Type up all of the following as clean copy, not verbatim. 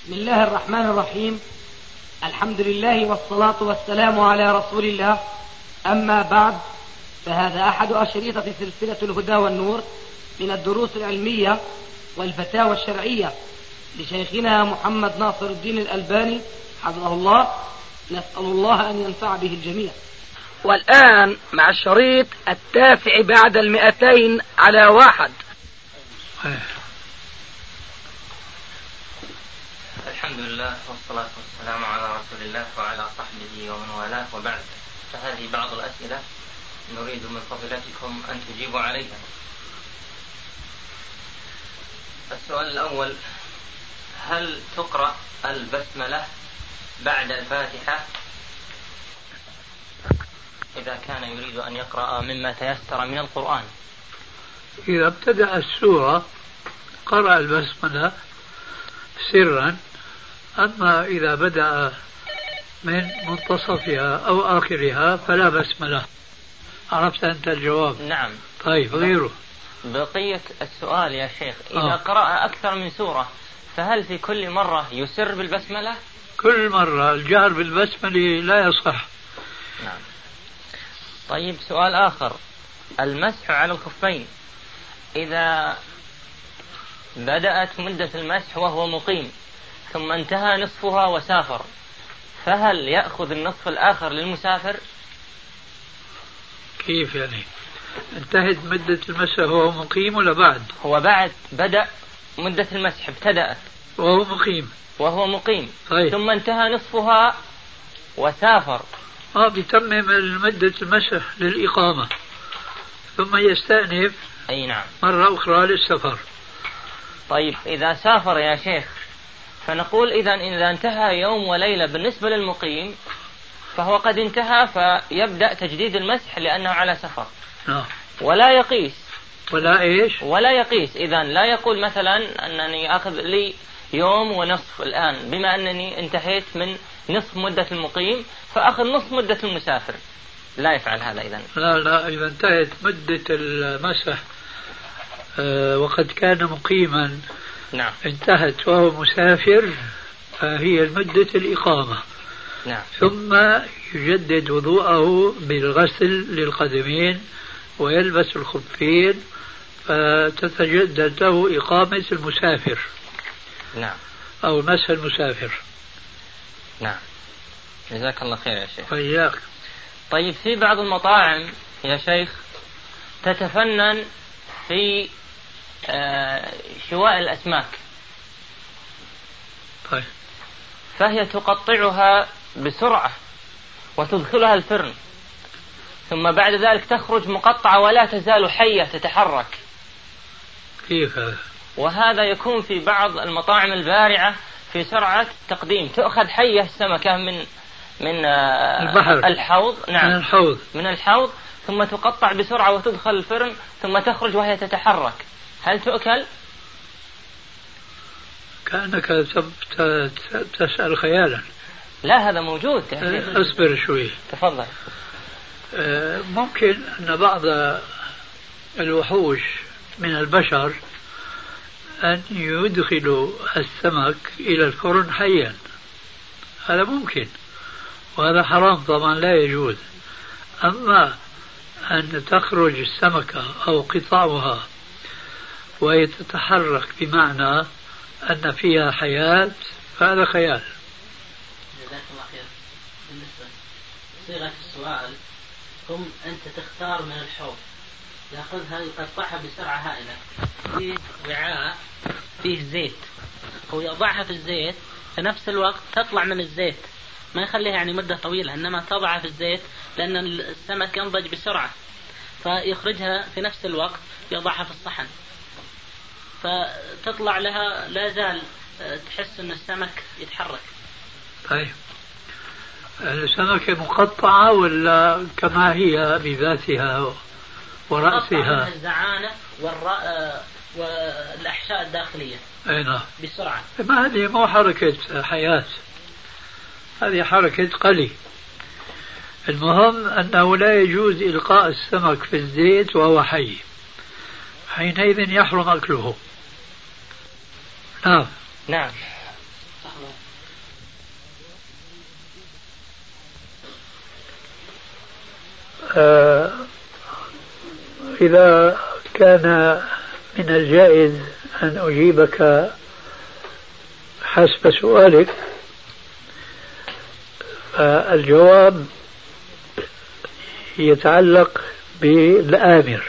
بسم الله الرحمن الرحيم. الحمد لله والصلاة والسلام على رسول الله. أما بعد، فهذا أحد أشرطة سلسلة الهدى والنور من الدروس العلمية والفتاوى الشرعية لشيخنا محمد ناصر الدين الألباني حفظه الله. نسأل الله أن ينفع به الجميع. والآن مع الشريط 9 بعد 200 على 1. الحمد لله والصلاة والسلام على رسول الله وعلى صحبه ومن والاه، وبعد، فهذه بعض الأسئلة نريد من فضيلتكم أن تجيبوا عليها. السؤال الأول: هل تقرأ البسملة بعد الفاتحة إذا كان يريد أن يقرأ مما تيسر من القرآن؟ إذا ابتدأ السورة قرأ البسملة سرا، أما إذا بدأ من منتصفها أو آخرها فلا بسملة. عرفت أنت الجواب؟ نعم. طيب، غيره. بقية السؤال يا شيخ: إذا قرأ أكثر من سورة فهل في كل مرة يسر بالبسملة؟ كل مرة الجهر بالبسملة لا يصح. نعم. طيب، سؤال آخر: المسح على الخفين إذا بدأت مدة المسح وهو مقيم ثم انتهى نصفها وسافر، فهل يأخذ النصف الآخر للمسافر؟ كيف يعني؟ انتهت مدة المسح وهو مقيم ولا بعد؟ هو بعد بدأ مدة المسح، ابتدأت وهو مقيم طيب. ثم انتهى نصفها وسافر. بيتمم مدة المسح للإقامة ثم يستأنف. أي نعم. مرة أخرى للسفر. طيب، إذا سافر يا شيخ فنقول إذا انتهى يوم وليلة بالنسبة للمقيم فهو قد انتهى، فيبدأ تجديد المسح لأنه على سفر. ولا يقيس. ولا يقيس. إذن لا يقول مثلا أنني أخذ لي يوم ونصف الآن بما أنني انتهيت من نصف مدة المقيم فأخذ نصف مدة المسافر. لا يفعل هذا إذن. لا، إذا انتهت مدة المسح وقد كان مقيما، نعم، انتهت وهو مسافر، فهي مدة الإقامة. نعم. ثم يجدد وضوءه بالغسل للقدمين ويلبس الخفين، فتتجدد له إقامة المسافر. نعم. أو مسح المسافر. نعم. جزاك الله خير يا شيخ. وإياك. طيب، في بعض المطاعم يا شيخ تتفنن في شواء الأسماك. طيب. فهي تقطعها بسرعة وتدخلها الفرن، ثم بعد ذلك تخرج مقطعة ولا تزال حية تتحرك. كيف هذا؟ وهذا يكون في بعض المطاعم البارعة في سرعة تقديم، تأخذ حية السمكة من البحر، الحوض. نعم، من الحوض، ثم تقطع بسرعة وتدخل الفرن ثم تخرج وهي تتحرك. هل تؤكل؟ كأنك تسأل خيالا. لا، هذا موجود. أصبر شوي. تفضل. ممكن أن بعض الوحوش من البشر أن يدخلوا السمك إلى الفرن حيا، هذا ممكن، وهذا حرام طبعا، لا يجوز. أما أن تخرج السمكة أو قطعها وهي تتحرك بمعنى أن فيها حياة، فهذا خيال. جزاك الله خير. بالنسبة صيغة السؤال: ثم أنت تختار من الحوض، يأخذها يقطعها بسرعة هائلة في وعاء فيه زيت، هو يضعها في الزيت، في نفس الوقت تطلع من الزيت، ما يخليها يعني مدة طويلة، إنما تضعها في الزيت لأن السمك ينضج بسرعة، فيخرجها في نفس الوقت يضعها في الصحن، فتطلع لها لا زال تحس أن السمك يتحرك. طيب، السمكة مقطعة ولا كما هي بذاتها ورأسها؟ الزعانة والأحشاء الداخلية. نعم. بسرعة. ما هذه مو حركة حياة، هذه حركة قلي. المهم أنه لا يجوز إلقاء السمك في الزيت وهو حي، حينئذ يحرم أكله. نعم. نعم. لحظة. إذا كان من الجائز أن أجيبك حسب سؤالك، فالجواب يتعلق بالآمر،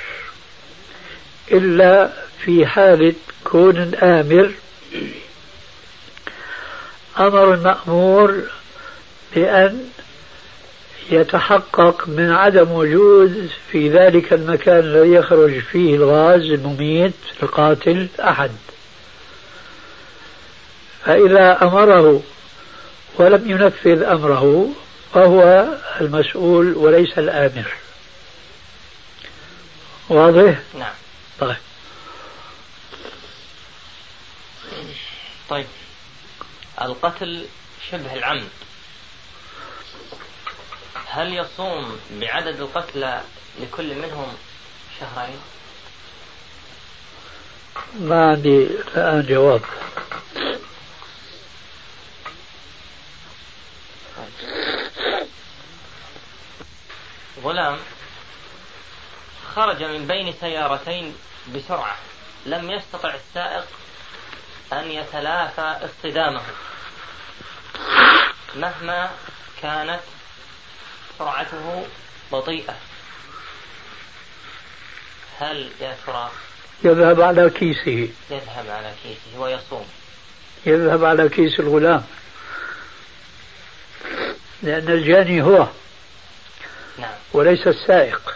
إلا في حالة كون الآمر أمر المأمور بأن يتحقق من عدم وجود في ذلك المكان الذي يخرج فيه الغاز المميت القاتل أحد، فإذا أمره ولم ينفذ أمره فهو المسؤول وليس الآمر. واضح؟ نعم. طيب القتل شبه العمد، هل يصوم بعدد القتلى لكل منهم شهرين؟ ما عندي الآن جواب. غلام خرج من بين سيارتين بسرعة، لم يستطع السائق أن يتلافى اصطدامه مهما كانت سرعته بطيئة، هل يا ترى يذهب على كيسه؟ يذهب على كيسه ويصوم. يذهب على كيس الغلام، لأن الجاني هو. نعم. وليس السائق.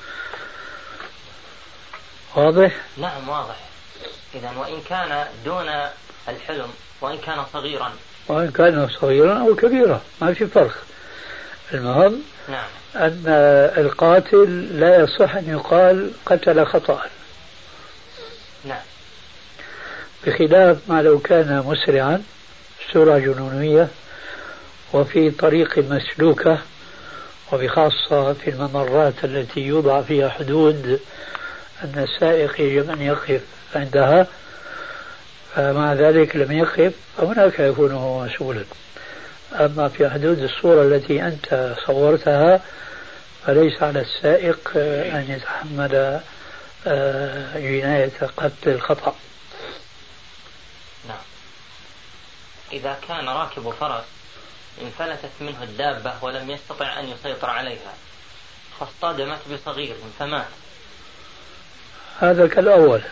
واضح؟ نعم واضح. إذا وإن كان دون الحلم، وإن كان صغيرا، وإن كان صغيرا أو كبيرا ما في فرق، المهم نعم. أن القاتل لا يصح أن يقال قتل خطأ. نعم. بخلاف ما لو كان مسرعا سرعة جنونية وفي طريق مسلوكة، وبخاصة في الممرات التي يوضع فيها حدود أن السائق يجب أن يقف عندها، فمع ذلك لم يقف، فهناك يكون هو مسؤولا. أما في حدود الصورة التي أنت صورتها فليس على السائق أن يتحمل جناية قتل الخطأ. نعم. إذا كان راكب فرس انفلتت منه الدابة ولم يستطع أن يسيطر عليها فاصطدمت بصغير فمات، هذا كالأول،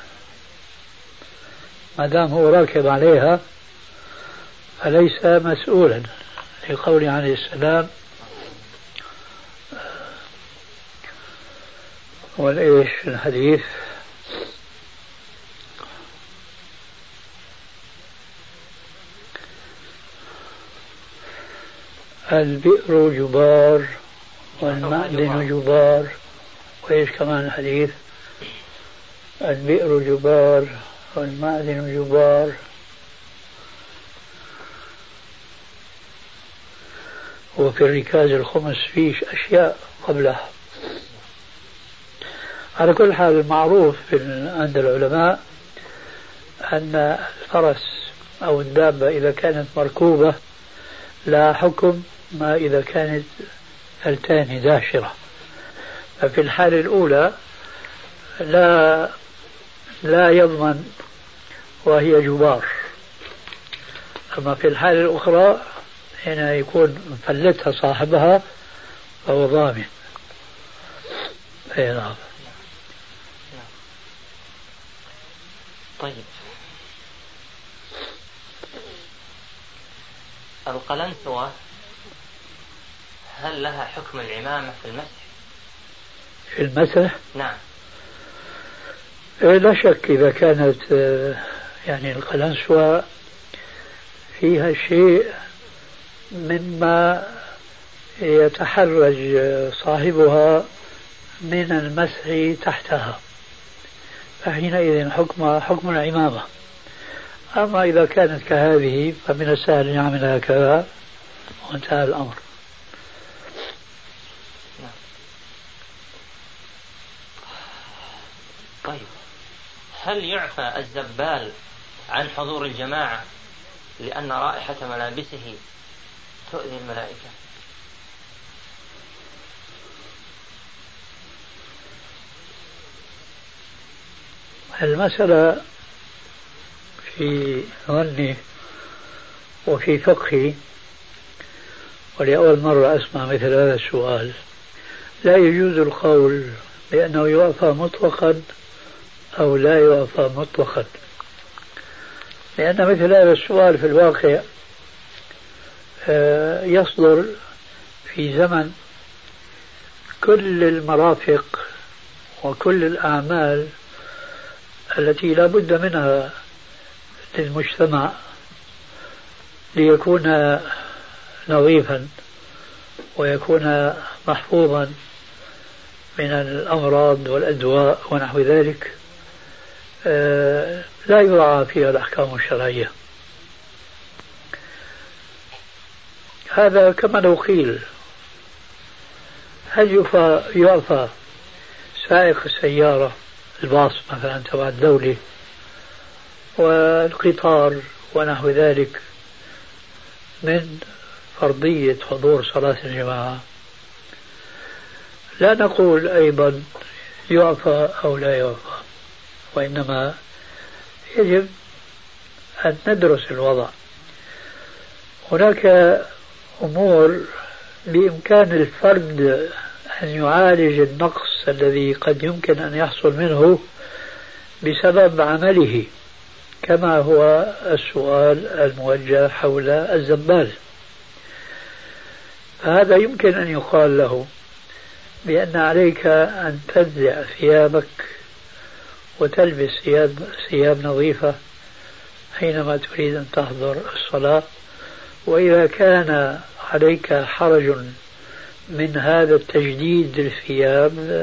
ما دام هو راكب عليها فليس مسؤولا، لقوله عليه السلام والإيش الحديث البئر جبار والمأذن جبار، وإيش كمان الحديث؟ البئر جبار والمأذن جبار، وفي الركاز الخمس فيه أشياء قبلها. على كل حال المعروف عند العلماء أن الفرس أو الدابة إذا كانت مركوبة لا حكم ما إذا كانت ثلتان داشرة، ففي الحالة الأولى لا يضمن وهي جبار، أما في الحالة الأخرى هنا يكون مفلتها صاحبها فهو ضامن. أي نعم. طيب القلنسوة هل لها حكم العمامة في المسح؟ في المسح؟ نعم. لا شك إذا كانت يعني القلنسوة فيها شيء مما يتحرج صاحبها من المسح تحتها فحينئذ حكمها حكم العمامة. أما إذا كانت كهذه فمن السهل أن يعملها كذا وانتهى الأمر. طيب هل يعفى الزبال عن حضور الجماعة لأن رائحة ملابسه تؤذي الملائكة؟ المسألة في ظني وفي فقهي، ولأول مرة أسمع مثل هذا السؤال، لا يجوز القول بأنه يعفى مطلقا أو لا يعفى مطلقا، لأن مثل هذا السؤال في الواقع يصدر في زمن كل المرافق وكل الأعمال التي لا بد منها للمجتمع ليكون نظيفا ويكون محفوظا من الأمراض والأدواء ونحو ذلك، لا يراعى فيها الأحكام الشرعية. هذا كما لو قيل هل يعفى سائق السيارة الباص مثلا تبع الدولة والقطار ونحو ذلك من فرضية حضور صلاة الجماعة؟ لا نقول أيضا يعفى أو لا يعفى، وإنما يجب أن ندرس الوضع. هناك أمور بإمكان الفرد أن يعالج النقص الذي قد يمكن أن يحصل منه بسبب عمله، كما هو السؤال الموجه حول الزبال. فهذا يمكن أن يقال له بأن عليك أن تنزع ثيابك وتلبس ثياب نظيفة حينما تريد أن تحضر الصلاة، وإذا كان عليك حرج من هذا التجديد للثياب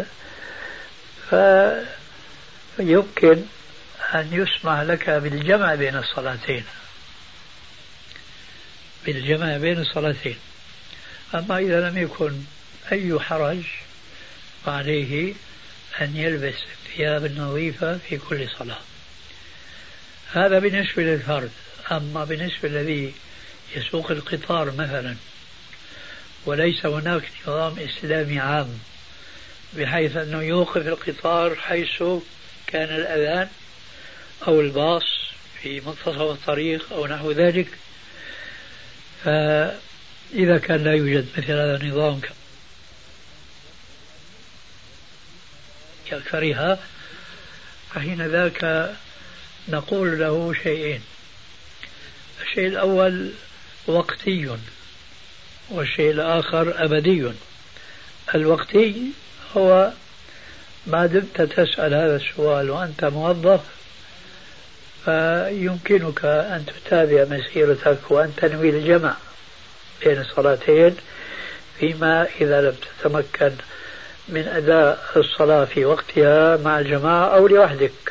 فيمكن أن يسمح لك بالجمع بين الصلاتين. أما إذا لم يكن أي حرج فعليه أن يلبس الثياب النظيفة في كل صلاة. هذا بالنسبة للفرد. أما بالنسبة للذي يسوق القطار مثلا وليس هناك نظام إسلامي عام بحيث أنه يوقف القطار حيث كان الأذان أو الباص في منتصف الطريق أو نحو ذلك، فإذا كان لا يوجد مثل هذا النظام كأكثرها، فحين ذاك نقول له شيئين: الشيء الأول وقتي، والشيء الآخر أبدي. الوقتي هو ما دمت تسأل هذا السؤال وأنت موظف فيمكنك أن تتابع مسيرتك وأن تنوي الجمع بين الصلاتين، فيما إذا لم تتمكن من أداء الصلاة في وقتها مع الجماعة أو لوحدك.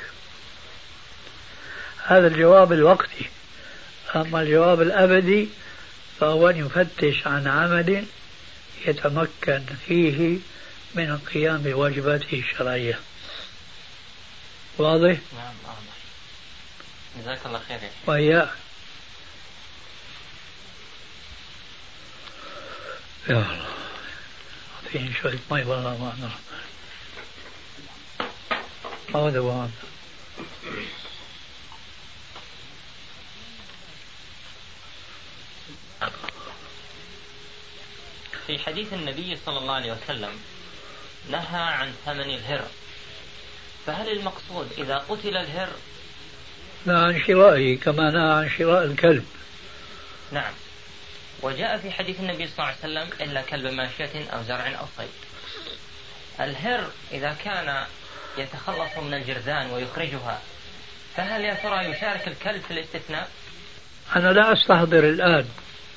هذا الجواب الوقتي. أما الجواب الأبدي فهو أن يفتش عن عمل يتمكن فيه من القيام بواجباته الشرعية. واضح؟ نعم واضح. جزاك الله خير. وإياك. يا الله أعطيني شوية مي والله ما أنا هذا وهذا. في حديث النبي صلى الله عليه وسلم نهى عن ثمن الهر، فهل المقصود إذا قتل الهر؟ نهى عن شرائه كما نهى عن شراء الكلب. نعم. وجاء في حديث النبي صلى الله عليه وسلم إلا كلب ماشية أو زرع أو صيد. الهر إذا كان يتخلص من الجرذان ويخرجها، فهل يا ترى يشارك الكلب في الاستثناء؟ أنا لا أستحضر الآن.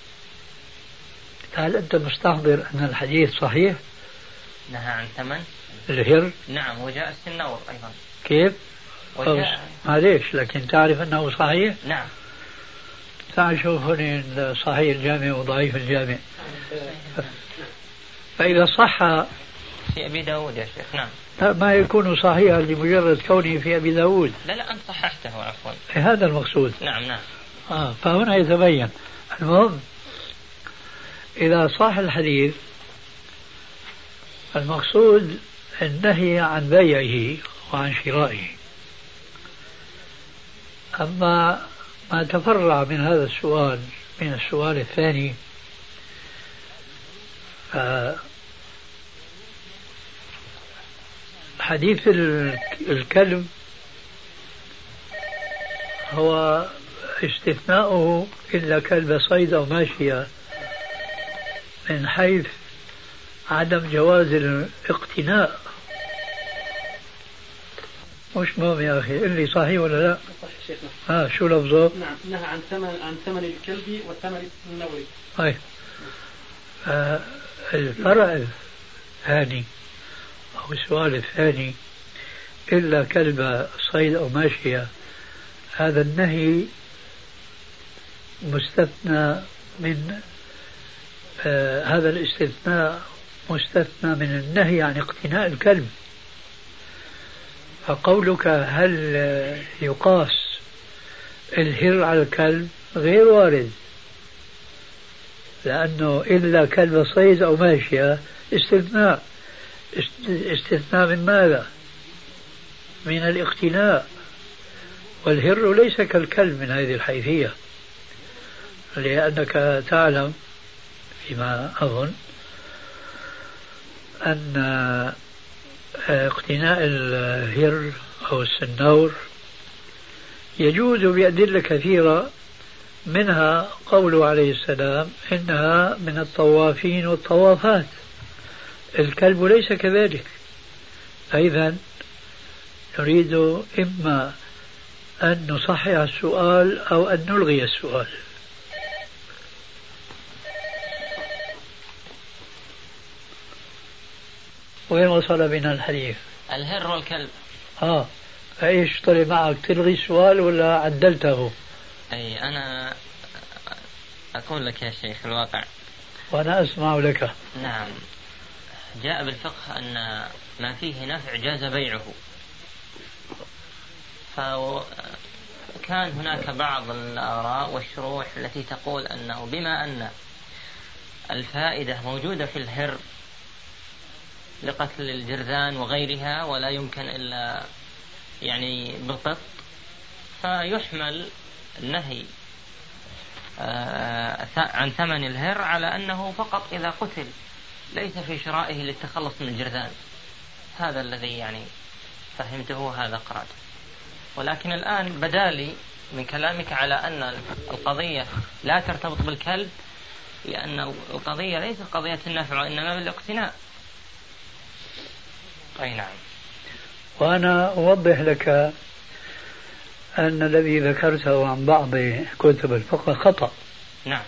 هل أنت مستحضر أن الحديث صحيح؟ نهى عن ثمن الهر. نعم. وجاء السنور أيضا. كيف؟ معليش، لكن تعرف أنه صحيح؟ نعم. تعال شوف هنا صحيح الجامع وضعيف الجامع. فإذا صح في أبي داود يا شيخ. نعم. ما يكون صحيحا لمجرد كونه في أبي داود. لا أنت صححته عفوا. هذا المقصود. نعم. فهنا يتبين. المهم إذا صح الحديث المقصود النهي عن بيعه وعن شرائه. أما ما تفرع من هذا السؤال من السؤال الثاني، حديث الكلب هو استثناؤه إلا كلب صيد أو ماشية من حيث عدم جواز الاقتناء. مش مهم يا أخي، اللي صحيح ولا لا؟ صحيح. شو لفظه؟ نعم، نهى عن ثمن الكلب والثمن النوري. طيب. الفرع الثاني أو السؤال الثاني، إلا كلب صيد أو ماشية، هذا النهي مستثنى من هذا الاستثناء مستثنى من النهي عن اقتناء الكلب. فقولك هل يقاس الهر على الكلب غير وارد، لأنه إلا كلب صيد أو ماشية استثناء. استثناء من ماذا؟ من الاقتناء، والهر ليس كالكلب من هذه الحيثية، لأنك تعلم فيما أظن أن اقتناء الهر أو السنور يجوز بأدلة كثيرة، منها قوله عليه السلام إنها من الطوافين والطوافات. الكلب ليس كذلك. أيضا نريد إما أن نصحح السؤال أو أن نلغي السؤال. وين وصل بنا الحديث؟ الهر والكلب. فإيش طلع معك، تلغي السؤال ولا عدلته؟ أي أنا أقول لك يا شيخ الواقع، وأنا أسمع لك. نعم، جاء بالفقه أن ما فيه نفع جاز بيعه، فكان هناك بعض الآراء والشروح التي تقول أنه بما أن الفائدة موجودة في الهر لقتل الجرذان وغيرها ولا يمكن إلا يعني بالقط، فيحمل النهي عن ثمن الهر على أنه فقط إذا قتل، ليس في شرائه للتخلص من الجرذان. هذا الذي يعني فهمته، هذا قرأته. ولكن الآن بدالي من كلامك على أن القضية لا ترتبط بالكلب، لأن القضية ليست قضية النفع وإنما بالاقتناء. أي نعم. وأنا أوضح لك أن الذي ذكرته عن بعض كتب الفقه خطأ. نعم.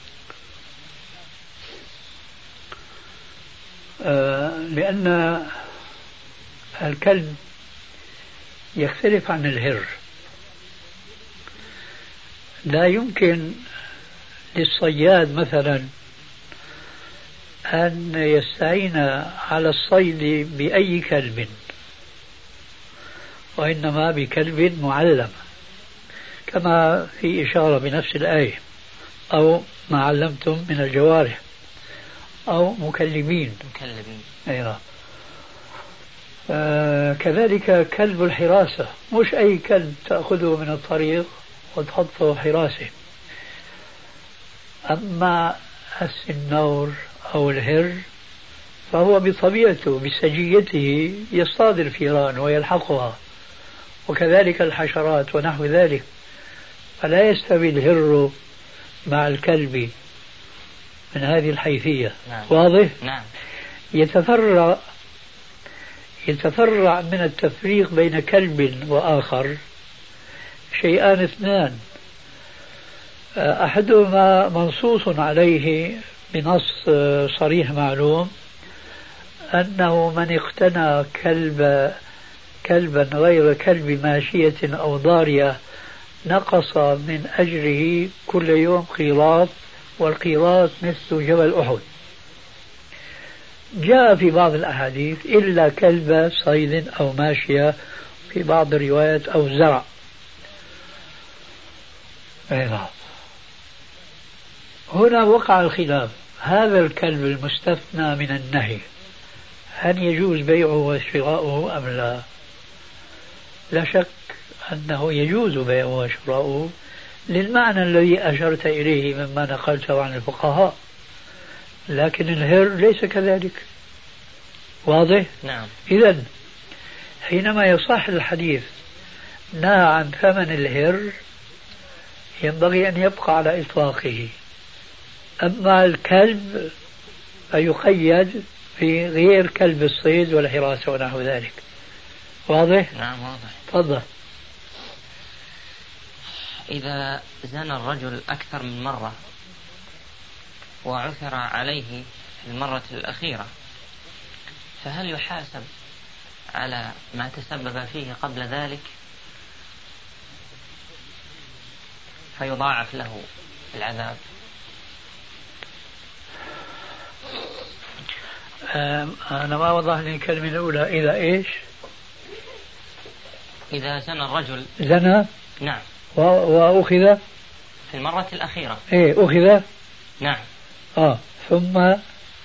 لأن الكلب يختلف عن الهر. لا يمكن للصياد مثلا أن يستعين على الصيد بأي كلب، وإنما بكلب معلم، كما في إشارة بنفس الآية، أو ما علمتم من الجوارح، أو مكلبين. أيضا كذلك كلب الحراسة، مش أي كلب تأخذه من الطريق وتحطه حراسة. أما السنور أو الهر فهو بطبيعته بسجيته يصطاد الفيران ويلحقها، وكذلك الحشرات ونحو ذلك، فلا يستوي الهر مع الكلب من هذه الحيثية. نعم. واضح؟ نعم. يتفرع من التفريق بين كلب وآخر شيئان اثنان، أحدهما منصوص عليه بنص صريح معلوم، أنه من اقتنى كلبا غير كلب ماشية أو ضارية نقص من أجره كل يوم قيراط، والقيراط مثل جبل أحد. جاء في بعض الأحاديث إلا كلب صيد أو ماشية، في بعض الروايات أو زرع. هنا وقع الخلاف. هذا الكلب المستثنى من النهي هل يجوز بيعه وشراؤه أم لا؟ لا شك أنه يجوز بيعه وشراؤه للمعنى الذي أشرت إليه مما نقلته عن الفقهاء، لكن الهر ليس كذلك. واضح؟ نعم. إذن حينما يصح الحديث نهى عن ثمن الهر ينبغي أن يبقى على إطلاقه. أما الكلب فيقيد في غير كلب الصيد والحراسة ونحو ذلك. واضح؟ نعم واضح. تفضل. إذا زنى الرجل أكثر من مرة وعثر عليه في المرة الأخيرة فهل يحاسب على ما تسبب فيه قبل ذلك فيضاعف له العذاب؟ أنا ما وضح لي الكلمة الأولى. إذا إيش؟ إذا زنى الرجل زنى. نعم. وأخذ في المرة الأخيرة. إيه أخذ. نعم. ثم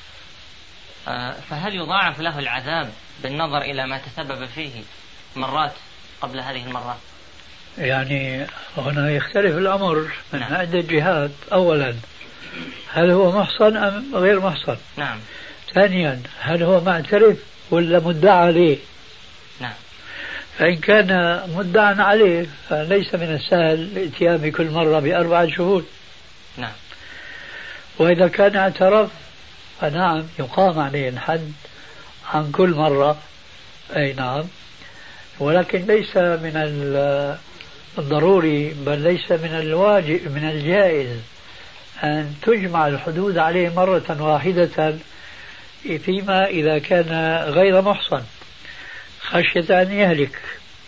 فهل يضاعف له العذاب بالنظر إلى ما تسبب فيه مرات قبل هذه المرات؟ يعني هنا يختلف الأمر من نعم. عدة جهات. أولا هل هو محصن أم غير محصن؟ نعم. ثانيا هل هو معترف ولا مدعى عليه؟ نعم. فإن كان مدعى عليه فليس من السهل الاتيان بكل مرة ب4 شهود. نعم. وإذا كان اعترف فنعم يقام عليه الحد عن كل مرة. أي نعم. ولكن ليس من الضروري بل ليس من الواجب من الجائز أن تجمع الحدود عليه مرة واحدة فيما إذا كان غير محصن خشية أن يهلك.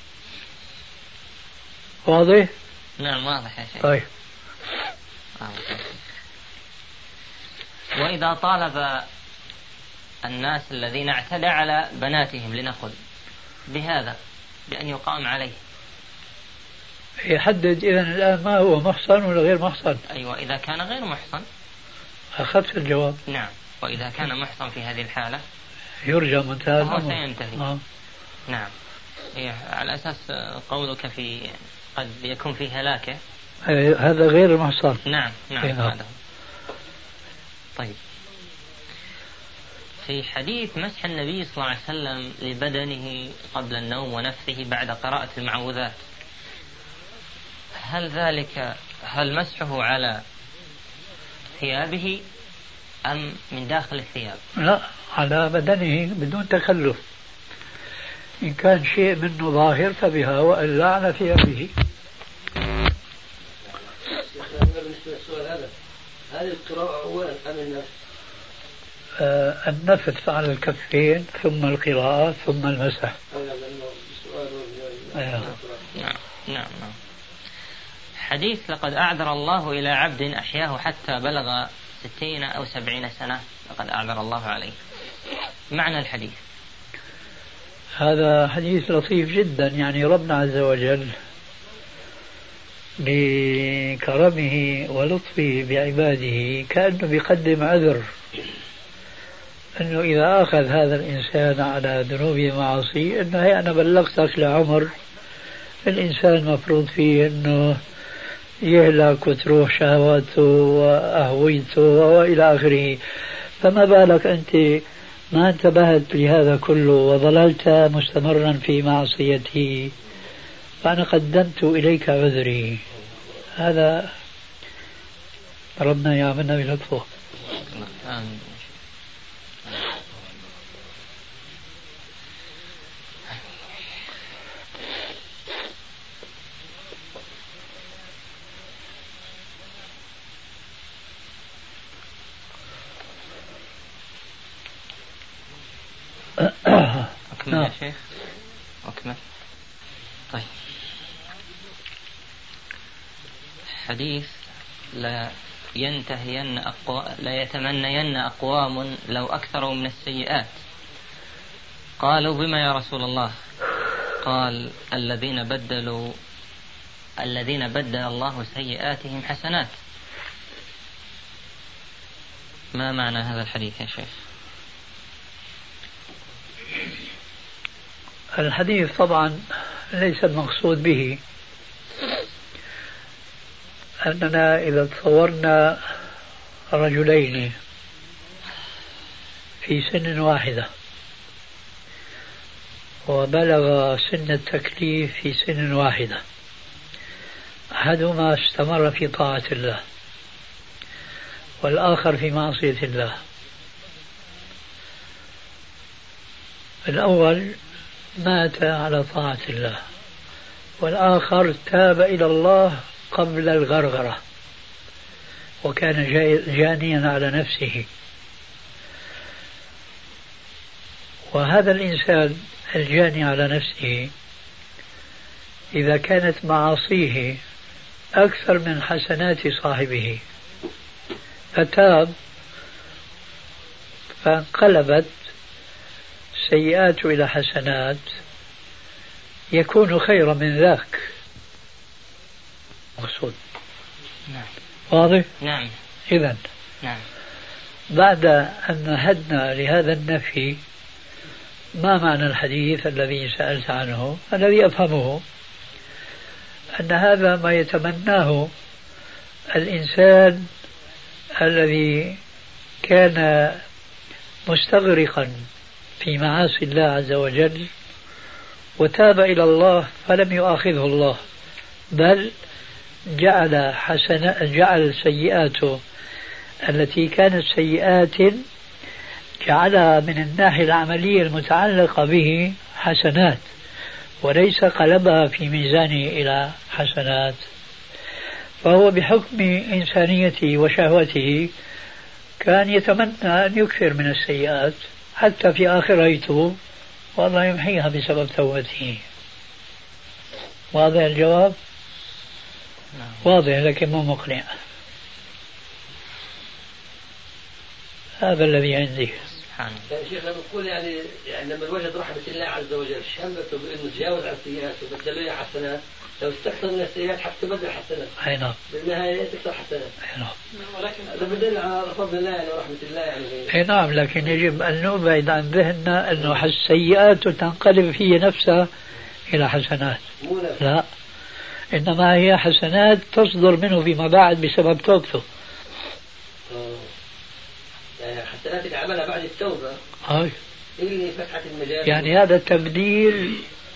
واضح؟ نعم واضح يا شيخ. طيب. وإذا طالب الناس الذين اعتدى على بناتهم لنقل بهذا بأن يقام عليه يحدد إذن الآن ما هو محصن ولا غير محصن؟ أيوة إذا كان غير محصن أخذت الجواب. نعم. وإذا كان محصن في هذه الحالة يرجى منتهى فهو الأمر. سينتهي. نعم. على أساس قولك في قد يكون في هلاكه هذا غير محصن. نعم. نعم. نعم. طيب في حديث مسح النبي صلى الله عليه وسلم لبدنه قبل النوم ونفسه بعد قراءة المعوذات هل مسحه على ثيابه أم من داخل الثياب؟ لا، على بدنه بدون تكلف. إن كان شيء منه ظاهر فبها وإلا على ثيابه. بالنسبة للسؤال هذا هل القراءة أولا أم النفس؟ النفس على الكفين ثم القراءة ثم المسح. نعم. حديث لقد أعذر الله إلى عبد أحياه حتى بلغ 60 أو 70 سنة لقد أعذر الله عليه. معنى الحديث هذا حديث لطيف جدا. يعني ربنا عز وجل بكرمه ولطفه بعباده كأنه بيقدم عذر أنه إذا أخذ هذا الإنسان على ذنوبه ومعاصيه أنه هي أنا بلغتك لعمر الإنسان مفروض فيه أنه يهلك وتروح شهواته وأهويته وإلى آخره، فما بالك أنت ما انتبهت لهذا كله وظللت مستمرا في معصيته، فأنا قدمت إليك عذري. هذا ربنا يعملنا بلطفه. أكمل يا شيخ. أكمل. طيب حديث لا يتمنين أقوام لو أكثروا من السيئات. قالوا بما يا رسول الله؟ قال الذين بدل الله سيئاتهم حسنات. ما معنى هذا الحديث يا شيخ؟ الحديث طبعا ليس المقصود به أننا إذا تصورنا رجلين في سن واحدة وبلغ سن التكليف في سن واحدة، أحدهما استمر في طاعة الله والآخر في معصية الله، الأول مات على طاعة الله والآخر تاب إلى الله قبل الغرغرة وكان جانيا على نفسه. وهذا الإنسان الجاني على نفسه إذا كانت معاصيه أكثر من حسنات صاحبه فتاب فانقلبت سيئاته إلى حسنات يكون خيرا من ذاك مقصود. نعم. واضح؟ نعم. إذن نعم. بعد أن مهدنا لهذا النفي ما معنى الحديث الذي سألت عنه؟ الذي أفهمه أن هذا ما يتمناه الإنسان الذي كان مستغرقا في معاصي الله عز وجل وتاب إلى الله فلم يؤاخذه الله، بل جعل سيئاته التي كانت سيئات جعلها من الناحية العملية المتعلقة به حسنات وليس قلبها في ميزانه إلى حسنات. فهو بحكم إنسانيته وشهوته كان يتمنى أن يكثر من السيئات حتى في آخرة يتوب والله يمحيها بسبب توبته. واضح الجواب؟ واضح لكن مو مقنع. هذا الذي عندي. يعني شيخ لما نقول يعني لما الوجد رحمة الله عز وجل شمته بأنه تجاوز عن السيئات وبدل له حسنات، لو استكثر من السيئات حتى تبدل حسنات. أي نعم. بالنهاية تكثر حسنات. أي نعم. ولكن هذا بدل على فضل الله يعني ورحمة الله يعني. أي نعم، لكن يجب أن نبعد عن ذهننا أنه السيئات تنقلب في نفسها إلى حسنات. لا، إنما هي حسنات تصدر منه فيما بعد بسبب توبته. يعني حسنات اللي عملها بعد التوبة هاي اللي فتحت المجال. يعني هذا التبديل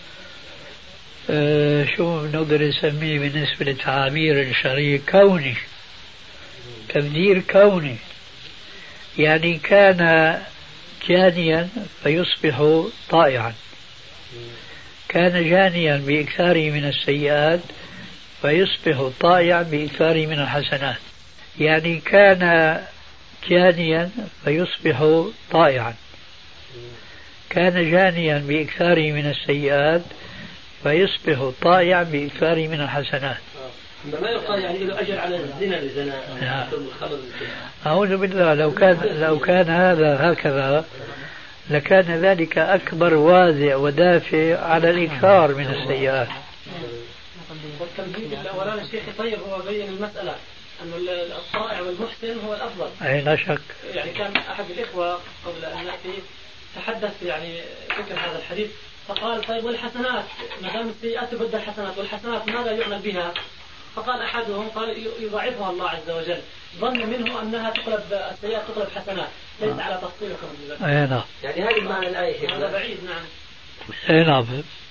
شو نقدر نسميه بالنسبة للتعابير الشرعية؟ كوني، تبديل كوني. يعني كان جانيا فيصبح طائعا، كان جانيا بإكثاره من السيئات فيصبح طائعا بإكثاره من الحسنات. يعني كان جانيا فيصبح طائعا، كان جانيا بإكثاره من السيئات فيصبح طائعا بإكثاره من الحسنات. ما يقال يعني له أجر على الزنا لزنا أعوذ بالله، لو كان هذا هكذا لكان ذلك أكبر وازع ودافع على الإكثار من السيئات. والتمهيد الأولاني شيخ طيب هو بين المسألة أن الطائع والمحسن هو الأفضل. أي لا شك. يعني كان أحد الإخوة قبل أن نأتي تحدث يعني ذكر هذا الحديث فقال طيب والحسنات ما دام السيئات تبدل حسنات والحسنات ماذا يعمل بها؟ فقال أحدهم قال يضاعفها الله عز وجل، ظن منه أنها تقلب السيئات تقلب حسنات، ليس على تفصيلكم. أي نعم. يعني هذه المعنى الآية هذا بعيد. نعم. أي نعم.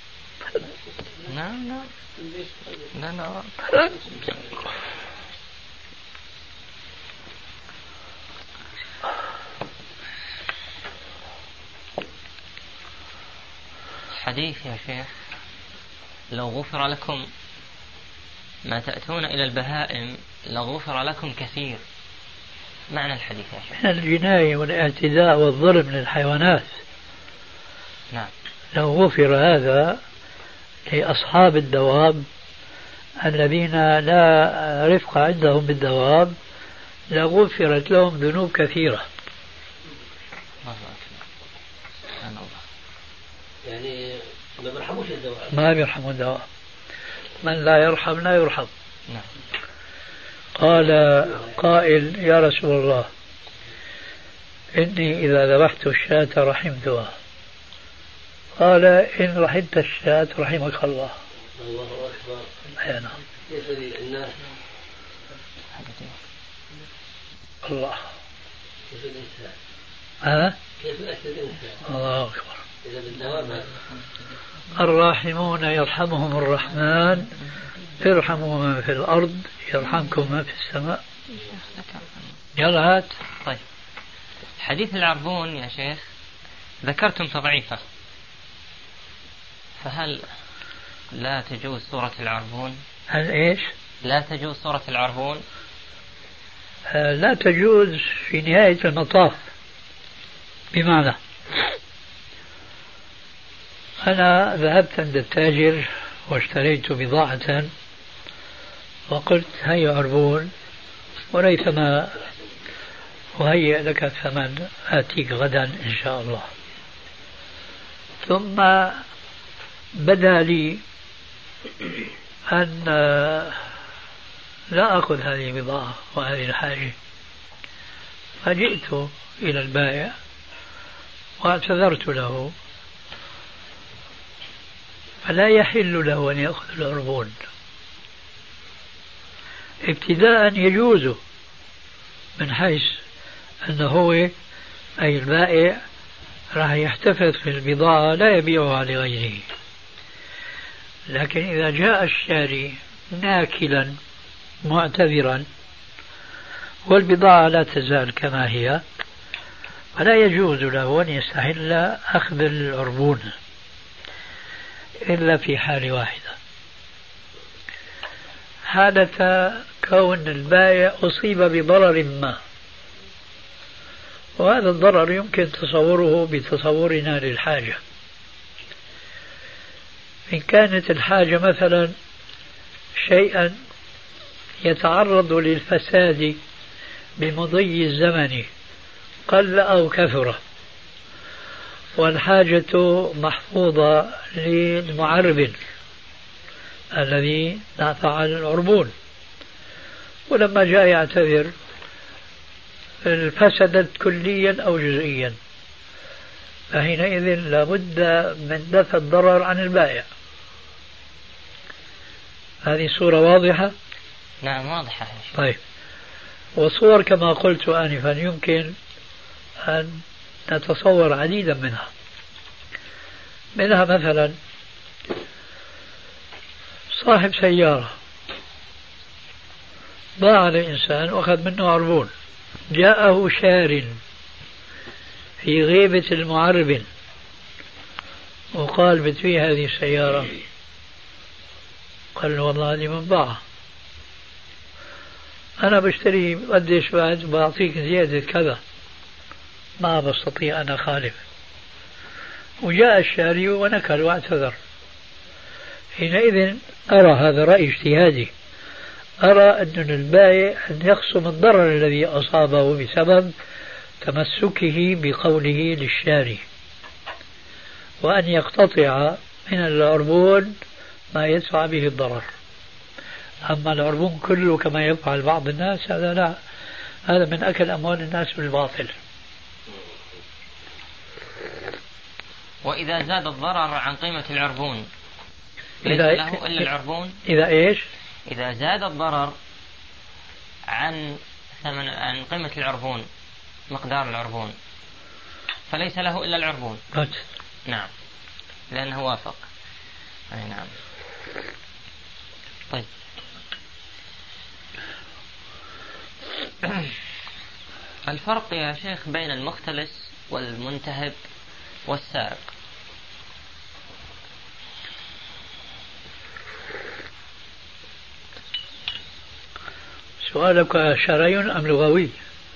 نعم نعم. لا لا. حديث يا شيخ لو غفر لكم ما تأتون إلى البهائم لغفر لكم كثير، معنى الحديث يا شيخ؟ الجناية والاعتداء والظلم للحيوانات. نعم. لو غفر هذا لأصحاب الدواب الذين لا رفق عندهم بالدواب لغفرت لهم ذنوب كثيرة. يعني ما بيرحموش الدواب. ما بيرحموا الدواب، من لا يرحم لا يرحم. نعم. قال قائل يا رسول الله إني إذا ذبحت الشاة رحمتها، قال إن رحمت الشاة رحمك الله. الله أكبر. أنا كيف الناس؟ الله. كيف الإنسان؟ كيف الإنسان؟ الله أكبر. إذا بالدوام. الراحمون يرحمهم الرحمن ارحموا من في الأرض يرحمكم من في السماء. يلا هات. طيب، حديث العربون يا شيخ ذكرتم تضعيفه، فهل لا تجوز سورة العربون؟ هل إيش؟ لا تجوز سورة العربون؟ لا تجوز في نهاية المطاف. بمعنى أنا ذهبت عند التاجر واشتريت بضاعة وقلت هيا عربون وريثما وهيئ لك الثمن آتيك غدا إن شاء الله. ثم بدا لي أن لا أخذ هذه البضاعة وهذه الحاجة، فجئت إلى البائع واعتذرت له، فلا يحل له أن يأخذ العربون. ابتداء يجوز من حيث أنه هو أي البائع راح يحتفظ في البضاعة لا يبيعها لغيره، لكن إذا جاء الشاري ناكلا معتذرا والبضاعة لا تزال كما هي، فلا يجوز له أن يستحل أخذ العربون إلا في حال واحدة، حالة كون البائع أصيب بضرر ما، وهذا الضرر يمكن تصوره بتصورنا للحاجة. إن كانت الحاجة مثلا شيئا يتعرض للفساد بمضي الزمن قل أو كثر، والحاجة محفوظة للمعرب الذي دافع عن العربون، ولما جاء يعتذر فسدت كليا أو جزئيا، فحينئذ لابد من دفع الضرر عن البائع. هذه صورة واضحة؟ نعم واضحة. طيب، وصور كما قلت آنفا يمكن أن نتصور عديدا منها مثلا صاحب سيارة باع لإنسان وأخذ منه عربون، جاءه شار في غيبة المعرب وقال بتبيع هذه السيارة، قال له والله هذه من باعها، أنا بشتري قديش بعد بعطيك زيادة كذا، ما بستطيع أن أخالف. وجاء الشاري ونكل واعتذر. حينئذ أرى هذا رأي اجتهادي، أرى أن البائع أن يخصم الضرر الذي أصابه بسبب تمسكه بقوله للشاري، وأن يقتطع من العربون ما يدفع به الضرر. أما العربون كله كما يفعل بعض الناس هذا لا، هذا من أكل أموال الناس بالباطل. وإذا زاد الضرر عن قيمة العربون ليس له إلا العربون؟ إذا إيش؟ إذا زاد الضرر عن قيمة العربون، مقدار العربون، فليس له إلا العربون. نعم، لأنه وافق. أي نعم. طيب، الفرق يا شيخ بين المختلس والمنتهب والسارق. سؤالك شرعي أم لغوي؟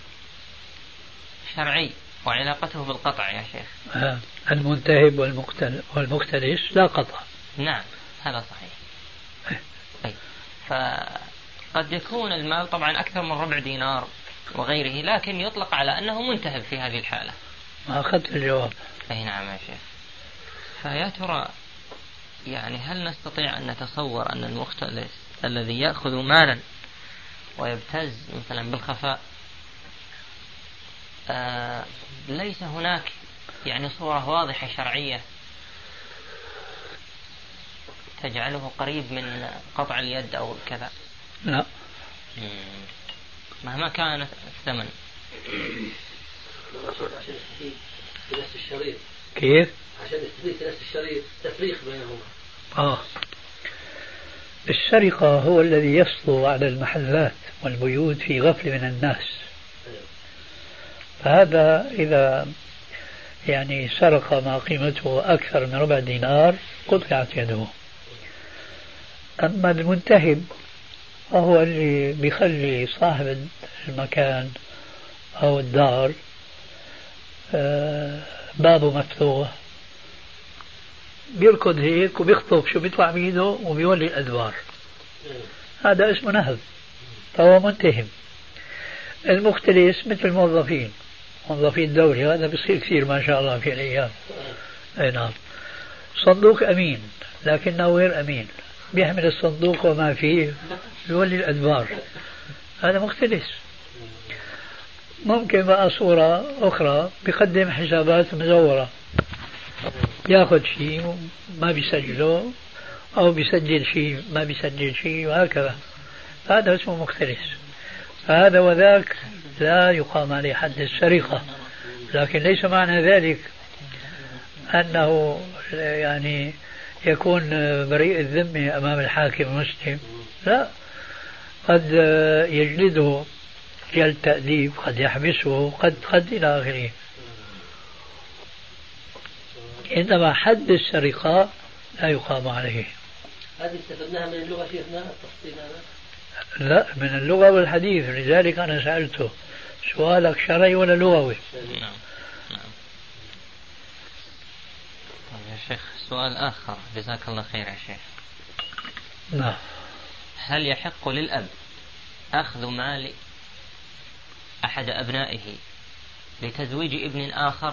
شرعي، وعلاقته بالقطع يا شيخ. المنتهب والمختلس لا قطع. نعم هذا صحيح. طيب، فقد يكون المال طبعا أكثر من ربع دينار وغيره، لكن يطلق على أنه منتهب في هذه الحالة. ما أخذت الجواب. أي نعم يا شيخ. فيا ترى يعني هل نستطيع أن نتصور أن المختلس الذي يأخذ مالا ويبتز مثلا بالخفاء ليس هناك يعني صورة واضحة شرعية تجعله قريب من قطع اليد أو كذا؟ لا. مهما كان الثمن. عشان في نفس الشريط. كيف؟ عشان يستفيد في نفس الشريط تفريق بينهما. السرقة هو الذي يسطو على المحلات والبيوت في غفلة من الناس. فهذا إذا يعني سرق ما قيمته أكثر من ربع دينار قطعت يده. أما المنتهب وهو اللي بيخلي صاحب المكان أو الدار بابه مفتوح، بيركض هيك وبيخطف شو بيطلع بيده وبيولي الأدوار، هذا اسمه نهب، فهو منتهم. المختلس مثل الموظفين، موظفين الدولة، هذا بيصير كثير ما شاء الله في الأيام. أي نعم. صندوق أمين لكنه غير أمين، بيحمل الصندوق وما فيه يولي الأدوار، هذا مختلس. ممكن بقى صورة أخرى بيقدم حسابات مزورة، ياخذ شيء ما بيسجله أو بيسجل شيء ما بيسجل شيء وهكذا، هذا اسمه مختلس. فهذا وذاك لا يقام عليه حد السرقة، لكن ليس معنى ذلك أنه يعني يكون بريء الذمة أمام الحاكم المسلم، لا، قد يجلده جلد تأديب، قد يحبسه، قد إلى آخره. إنما حد السرقة لا يقام عليه. هذه استفدناها من اللغة شيخنا التفصيل هذا؟ لا، من اللغة والحديث، لذلك أنا سألته سؤالك شرعي ولا لغوي؟ نعم. يا شيخ سؤال آخر، جزاك الله خير يا شيخ. نعم. هل يحق للأب أخذ مال أحد أبنائه لتزويج ابن آخر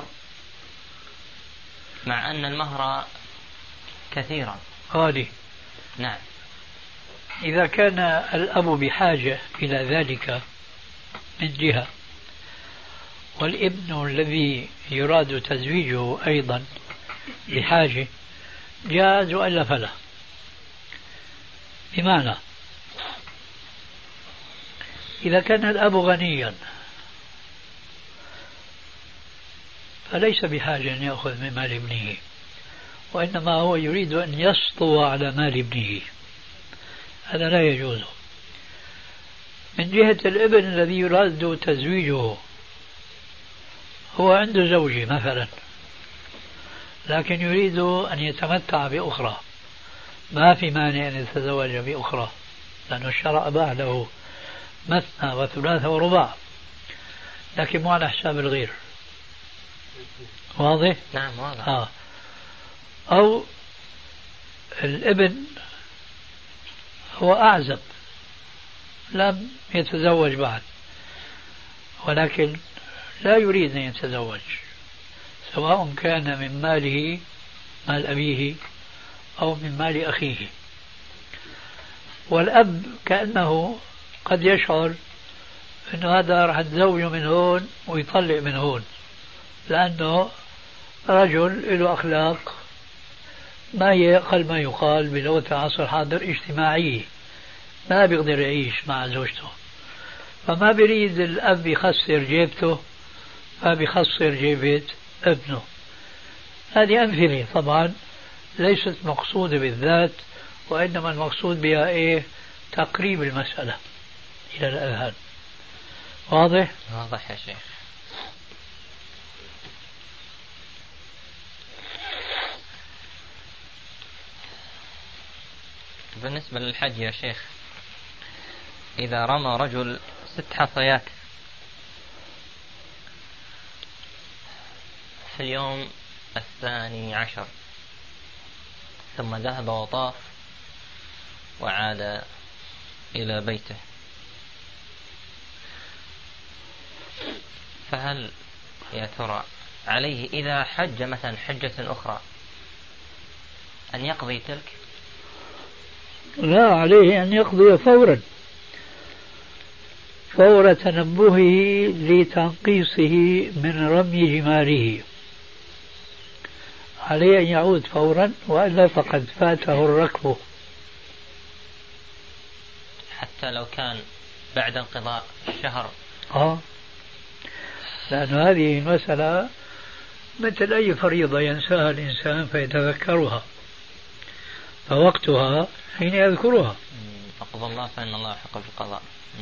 مع أن المهر كثيرا؟ غالي. نعم. إذا كان الأب بحاجة إلى ذلك من جهة، والابن الذي يراد تزويجه أيضا بحاجة، جاز وإلا فلا. بمعنى إذا كان الأب غنيا فليس بحاجة أن يأخذ من مال ابنه، وإنما هو يريد أن يسطو على مال ابنه، هذا لا يجوز. من جهة الابن الذي يراد تزويجه، هو عنده زوجة مثلا لكن يريد أن يتمتع بأخرى، ما في مانع أن يتزوج بأخرى، لأن الشرع أباح له مثنى وثلاثة ورباع، لكن مو على حساب الغير. واضح؟ نعم واضح. أو الابن هو أعزب لم يتزوج بعد، ولكن لا يريد أن يتزوج، سواء كان من ماله مال أبيه أو من مال أخيه، والأب كأنه قد يشعر أنه هذا راح يتزوج من هون ويطلق من هون، لأنه رجل له أخلاق ما يقل ما يقال بلغة العصر الحاضر اجتماعي، ما بيقدر يعيش مع زوجته، فما بيريد الأب يخسر جيبته فبيخسر جيبة ابنه. هذه أمثلة طبعا ليست مقصودة بالذات، وإنما المقصود بها تقريب المسألة إلى الأذهان. واضح؟ واضح يا شيخ. بالنسبة للحج يا شيخ، إذا رمى رجل 6 حصيات في اليوم 12 ثم ذهب وطاف وعاد إلى بيته، فهل يا ترى عليه إذا حج مثلا حجة أخرى أن يقضي تلك؟ لا، عليه أن يقضي فورا، فور تنبهه لتنقيصه من رمي جماره، عليه أن يعود فورا وإلا فقد فاته الركب. حتى لو كان بعد انقضاء الشهر. لأن هذه المسألة مثل أي فريضة ينساها الإنسان فيتذكرها، فوقتها حين يذكرها. فقضى الله فإن الله حق في القضاء.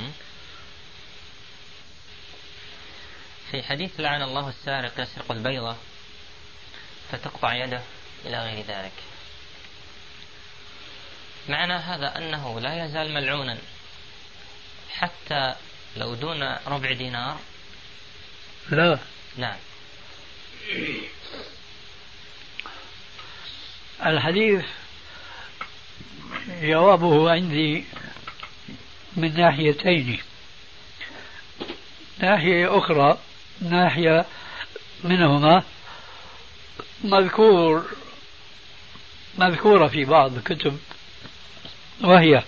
في حديث لعن الله السارق يسرق البيضة فتقطع يده إلى غير ذلك، معنى هذا أنه لا يزال ملعونا حتى لو دون ربع دينار؟ لا. نعم. الحديث جوابه عندي من ناحيتين. ناحية أخرى، ناحية منهما مذكورة في بعض الكتب، وهي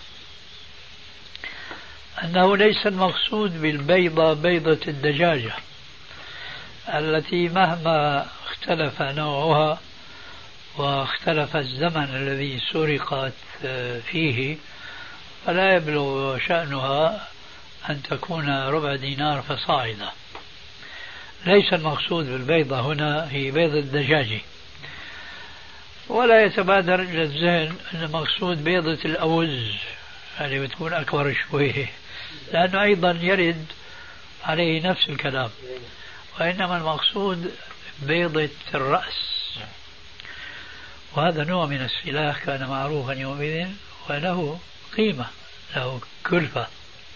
أنه ليس المقصود بالبيضة بيضة الدجاجة التي مهما اختلف نوعها واختلف الزمن الذي سرقت فيه فلا يبلغ شأنها أن تكون ربع دينار فصاعدا. ليس المقصود بالبيضة هنا هي بيضة الدجاجة، ولا يتبادر إلى الذهن أن المقصود بيضة الأوز يعني بتكون أكبر شوية، لأنه أيضا يرد عليه نفس الكلام، وإنما المقصود بيضة الرأس، وهذا نوع من السلاح كان معروفا يومئذ وله قيمة، له كلفة.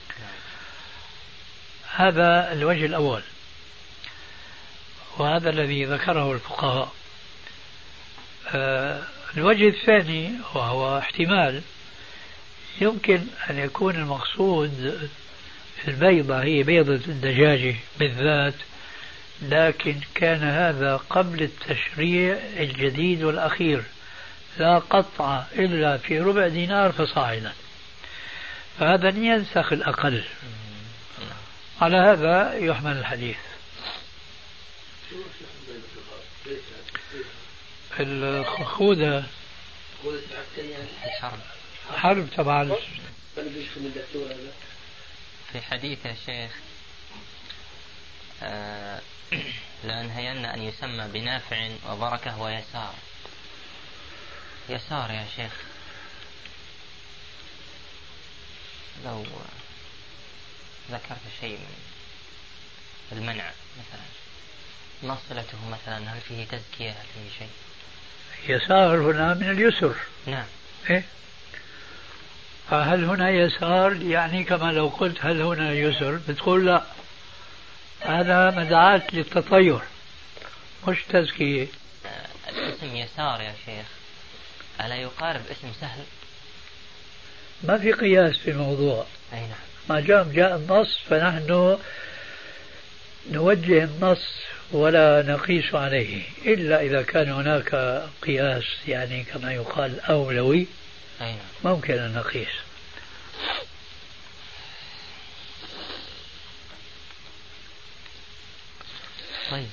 هذا الوجه الأول، وهذا الذي ذكره الفقهاء. الوجه الثاني وهو احتمال يمكن أن يكون المقصود في البيضة هي بيضة الدجاجة بالذات، لكن كان هذا قبل التشريع الجديد والأخير، لا قطع إلا في ربع دينار فصاعدا، فهذا ينسخ الأقل. على هذا يحمل الحديث. الخوذة حرب طبعا. في حديث يا شيخ لأنهين أن يسمى بنافع وبركة ويسار. يسار يا شيخ لو ذكرت شيء من المنع مثلا، نصلته مثلا، هل فيه تزكية، هل فيه شيء؟ يسار هنا من اليسر. نعم. إيه؟ فهل هنا يسار يعني كما لو قلت هل هنا يسر بتقول لا، هذا مدعاة للتطير مش تزكية. الاسم يسار يا شيخ ألا يقارب اسم سهل؟ ما في قياس في الموضوع. أي نعم. ما جاء النص فنحن نوجه النص ولا نقيس عليه إلا إذا كان هناك قياس يعني كما يقال أولوي. أي نعم. ممكن أن نقيس. طيب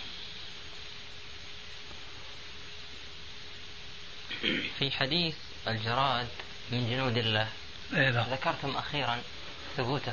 في حديث الجراد من جنود الله ذكرتم أخيرا ثبوته.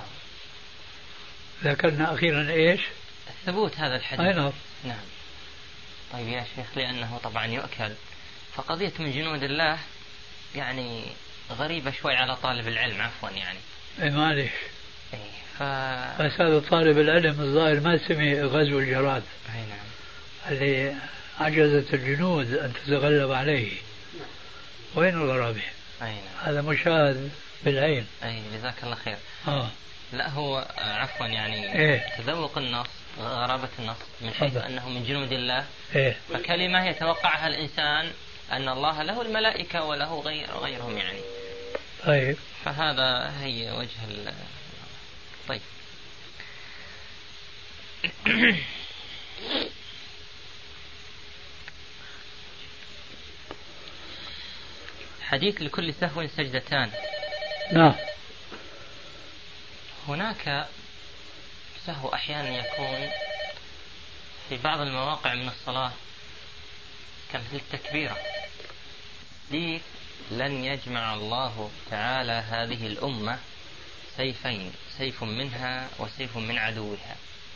ذكرنا أخيرا إيش؟ الثبوت هذا الحديث. نعم. نعم. طيب يا شيخ لأنه طبعا يؤكل، فقضية من جنود الله يعني غريبة شوي على طالب العلم عفوا يعني. معلش. بس هذا طالب العلم الظاهر ما سمع غزو الجراد. أي نعم. اللي عجزت الجنود أن تتغلب عليه. وين الغرابة؟ أي نعم. هذا مشاهد بالعين. أي جزاك الله خير. لا هو عفوا يعني تذوق النص، غرابة النص من حيث أنه من جنود الله. فكلمة يتوقعها الإنسان أن الله له الملائكة وله غيرهم يعني. طيب. فهذا هي وجه طيب. حديث لكل سهو سجدتان. نعم. هناك سهو أحيانا يكون في بعض المواقع من الصلاة كمثل التكبيرة. لي لن يجمع الله تعالى هذه الأمة سيفين، سيف منها وسيف من عدوها.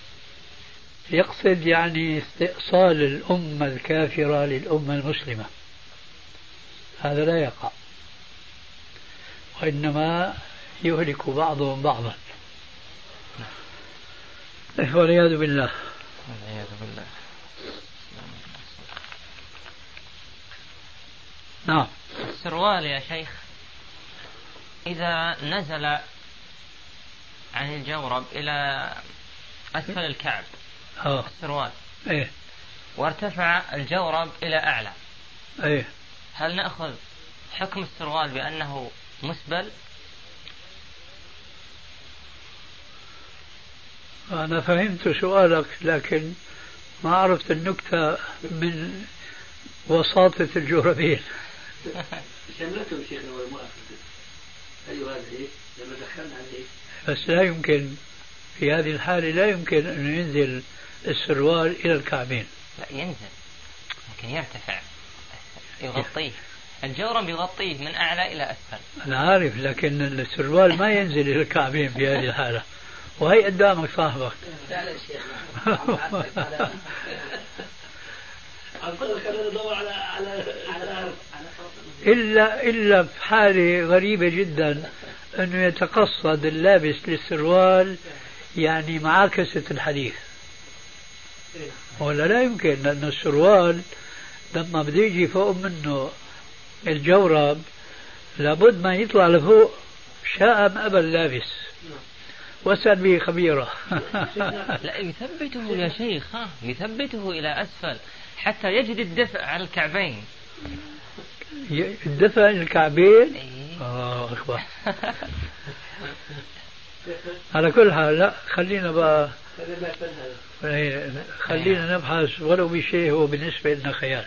يقصد يعني استئصال الأمة الكافرة للأمة المسلمة، هذا لا يقع، وإنما يهلك بعضهم بعضا والعياذ بالله. والعياذ بالله. نعم. السروال يا شيخ إذا نزل عن الجورب إلى أسفل الكعب السروال إيه؟ وارتفع الجورب إلى أعلى إيه؟ هل نأخذ حكم السروال بأنه مسبل؟ أنا فهمت سؤالك لكن ما عرفت النكتة من وساطة الجوربين. شملته شيخنا والمؤسسة. أيوة هذه لما دخلنا عليه. بس لا يمكن في هذه الحالة، لا يمكن أن ينزل السروال إلى الكعبين. لا ينزل لكن يرتفع يغطيه، الجورب يغطيه من أعلى إلى أسفل. أنا عارف لكن السروال ما ينزل إلى الكعبين في هذه الحالة، وهي قدامك صاحبك. لا شيخ إلا في حالة غريبة جدا أنه يتقصد اللابس للسروال يعني معاكسة الحديث، ولا لا يمكن، لأن السروال لما بده يجي فوق منه الجورب لابد ما يطلع لفوق شاء أم أبى اللابس. واسأل به خبيرة. لا يثبته يا شيخ، يثبته إلى أسفل حتى يجد الدفء على الكعبين. الدفء الكعبين؟ أكبر. على كل حال لا، خلينا بقى خلينا نبحث ولو بشيء هو بالنسبة لنا خيال.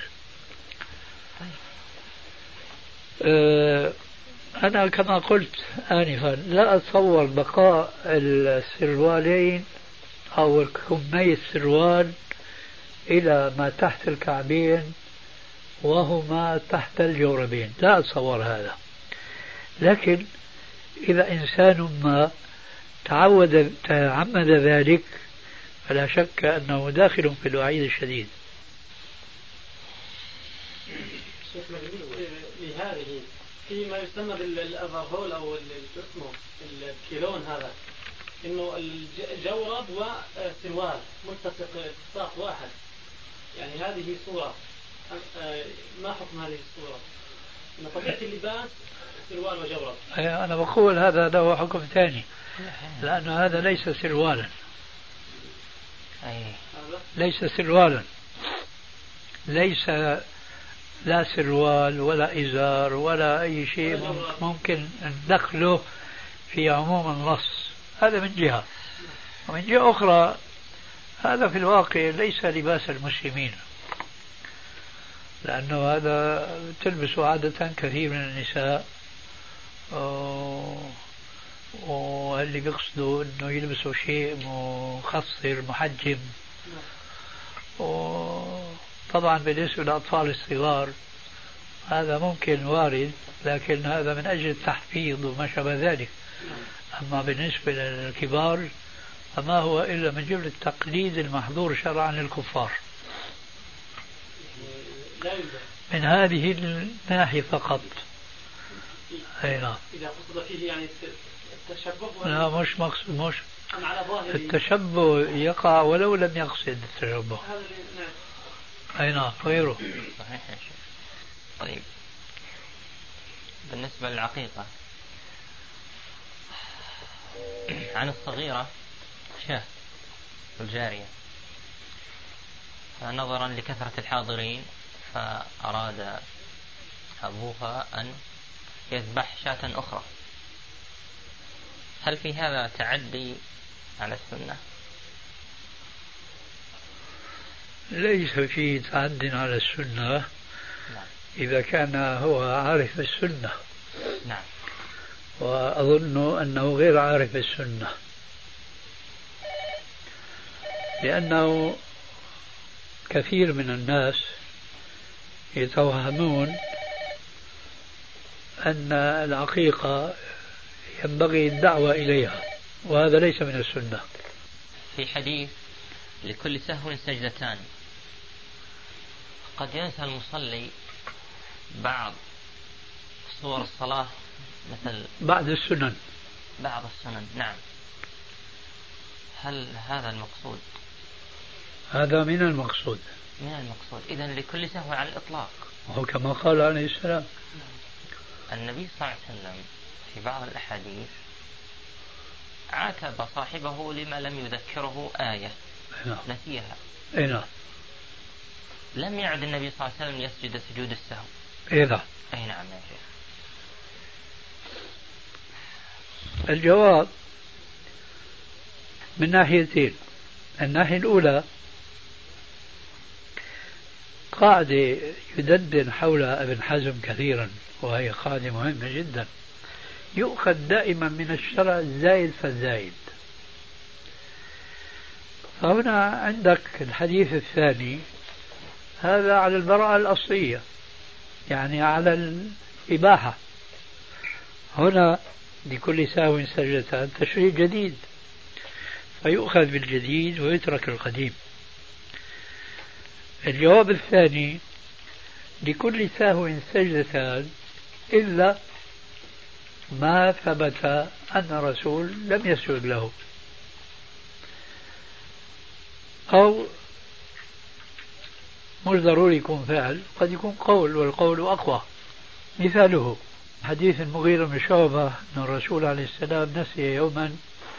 أنا كما قلت آنفا لا أتصور بقاء السروالين أو كمي السروال إلى ما تحت الكعبين وهما تحت الجوربين، لا أتصور هذا. لكن إذا إنسان ما تعمد ذلك فلا شك أنه داخل في الوعيد الشديد. لهذه فيما يسمى بالأفرهول أو اسمه الكيلون، هذا إنه الجورب وسروال ملتصق التصاق واحد، يعني هذه صورة. ما حكم هذه الصورة؟ إن طبيعة اللباس سروال وجورب. أنا بقول هذا له حكم ثاني، لأن هذا ليس سروالا، ليس سروالا، ليس لا سروال ولا إزار ولا أي شيء ممكن ندخله في عموم النص. هذا من جهة، ومن جهة أخرى هذا في الواقع ليس لباس المسلمين، لأنه هذا تلبس عادة كثير من النساء، واللي بيقصدوا أنه يلبسوا شيء مخصر محجم. طبعا بالنسبة للأطفال الصغار هذا ممكن وارد، لكن هذا من أجل التحفيظ وما شابه ذلك. أما بالنسبة للكبار فما هو إلا من جملة التقليد المحظور شرعا للكفار من هذه الناحية فقط. أي نعم. إذا قصد فيه يعني التشبه، لا مش مقصود، مش التشبه يقع ولو لم يقصد التشبه. أي نعم غيره. صحيح يا شيخ. طيب بالنسبة للعقيقة عن الصغيرة شاة الجارية، فنظرا لكثرة الحاضرين فأراد أبوها أن يذبح شاة أخرى، هل في هذا تعدي على السنة؟ ليس فيه تعد على السنة إذا كان هو عارف السنة. نعم. وأظن أنه غير عارف السنة. لأنه كثير من الناس يتوهمون أن العقيقة ينبغي الدعوة إليها، وهذا ليس من السنة. في حديث لكل سهو سجدتان، قد ينسى المصلي بعض صور الصلاة مثل بعض السنن. نعم. هل هذا المقصود؟ هذا من المقصود. إذن لكل سهو على الإطلاق، وهو كما قال عليه السلام. النبي صلى الله عليه وسلم في بعض الأحاديث عاتب صاحبه لما لم يذكره آية نسيها. نعم. لم يعد النبي صلى الله عليه وسلم يسجد سجود السهو. نعم يا شيخ. الجواب من ناحيتين. الناحية الأولى قاعدة يدندن حولها ابن حزم كثيرا، وهي قاعدة مهمة جدا. يؤخذ دائما من الشرع الزايد فالزايد. فهنا عندك الحديث الثاني هذا على البراءة الأصلية، يعني على الإباحة. هنا لكل سهو سجدتان تشريع جديد، فيؤخذ بالجديد ويترك القديم. الجواب الثاني لكل سهو سجدتان إلا ما ثبت أن الرسول لم يسجد له، أو مش ضروري يكون فعل، قد يكون قول، والقول أقوى. مثاله حديث المغيرة بن شعبة أن الرسول عليه السلام نسي يوما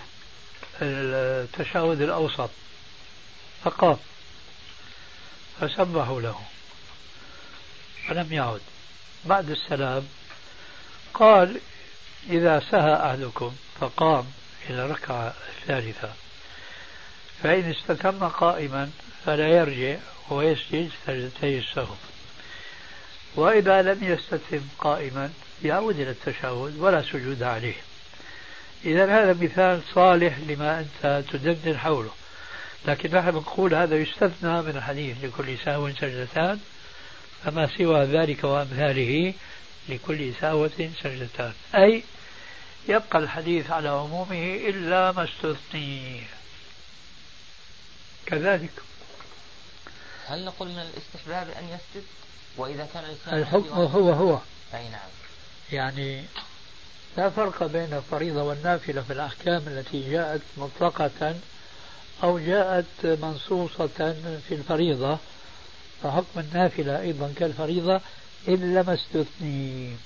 التشهد الأوسط فقام فسبحوا له فلم يعد. بعد السلام قال إذا سهى أحدكم فقام إلى الركعة الثالثة فإن استتم قائما فلا يرجع ويسجد سجدتي السهو، وإذا لم يستتم قائما يعود إلى التشهد ولا سجود عليه. إذا هذا مثال صالح لما أنت تدندن حوله، لكن نحن نقول هذا يستثنى من الحديث لكل سهو سجدتان، فما سوى ذلك وأمثاله لكل سهوة سجدتان، أي يبقى الحديث على عمومه إلا ما استثني. كذلك هل نقول من الاستحباب أن يسجد وإذا كان الحكم هو أي نعم، يعني لا فرق بين الفريضة والنافلة في الأحكام التي جاءت مطلقة أو جاءت منصوصة في الفريضة، فحكم النافلة أيضا كالفريضة إلا ما استثني.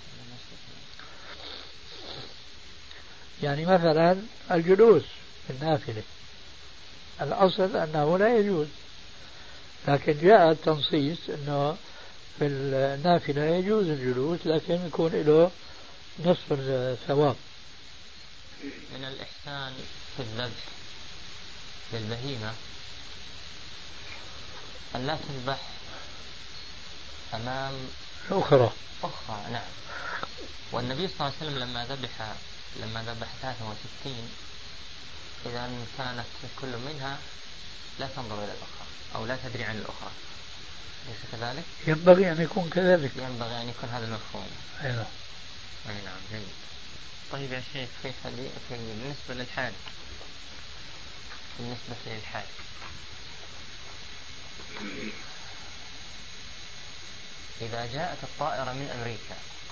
يعني مثلا الجلوس في النافلة الأصل أنه لا يجوز، لكن جاء التنصيص أنه في النافلة يجوز الجلوس لكن يكون له نصف الثواب. من الإحسان في الذبح للبهيمة أن لا تذبح أمام أخرى. نعم. والنبي صلى الله عليه وسلم لما ذبح 63 إذا كانت كل منها لا تنظر إلى الأخرى أو لا تدري عن الأخرى، ليس كذلك؟ ينبغي أن يكون كذلك، ينبغي أن يكون هذا المفهوم. أي نعم جيد. طيب يا شيخ بالنسبة للحاج إذا جاءت الطائرة من أمريكا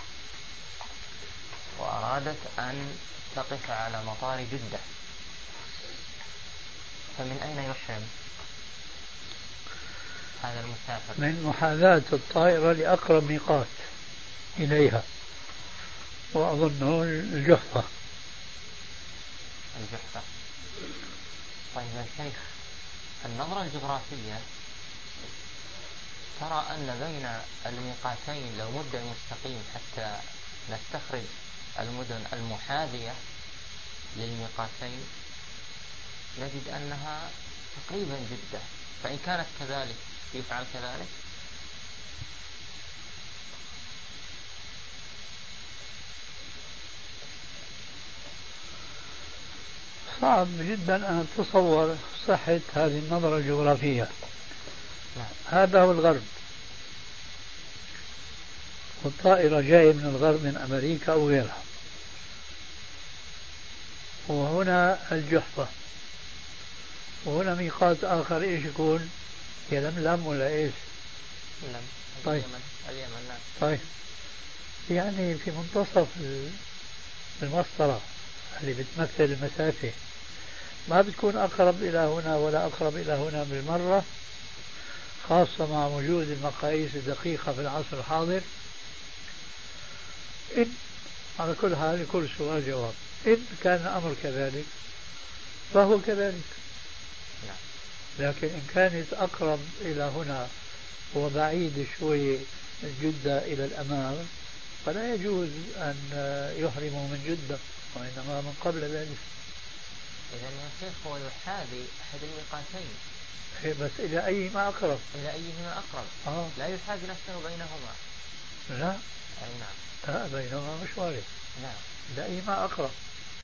وأرادت أن تقف على مطار جدة فمن أين يحرم هذا المسافر؟ من محاذاة الطائرة لأقرب ميقات إليها، وأظنه الجحفة. طيب يا شيخ، النظرة الجغرافية ترى أن بين الميقاتين لو مد مستقيم حتى نستخرج المدن المحاذية للميقاتين نجد أنها تقريبا جدة، فإن كانت كذلك يفعل كذلك؟ صعب جدا أن أتصور صحة هذه النظرة الجغرافية. هذا هو الغرب، والطائرة جاية من الغرب من أمريكا أو غيرها، وهنا الجحفة، وهنا ميقات آخر إيش يكون؟ يلملم ولا إيش؟ طيب. اليمن. نعم. طيب، يعني في منتصف المسطرة اللي بتمثل المسافة، ما بتكون أقرب إلى هنا ولا أقرب إلى هنا بالمرة، خاصة مع وجود المقاييس الدقيقة في العصر الحاضر. إن على كل حال لكل سؤال جواب، إن كان الأمر كذلك فهو كذلك، لكن إن كانت أقرب إلى هنا وبعيد شوي جدة إلى الأمام فلا يجوز أن يحرموا من جدة، وإنما من قبل ذلك. إذا يا شيخ هو يحاذي أحد الميقاتين، بس إلى أي ما أقرب؟ إلى أيهما أقرب. لا يحاذي نفسه بينهما. لا. أي نعم. لا، بينهما مش وارد. نعم. إلى أي ما أقرب.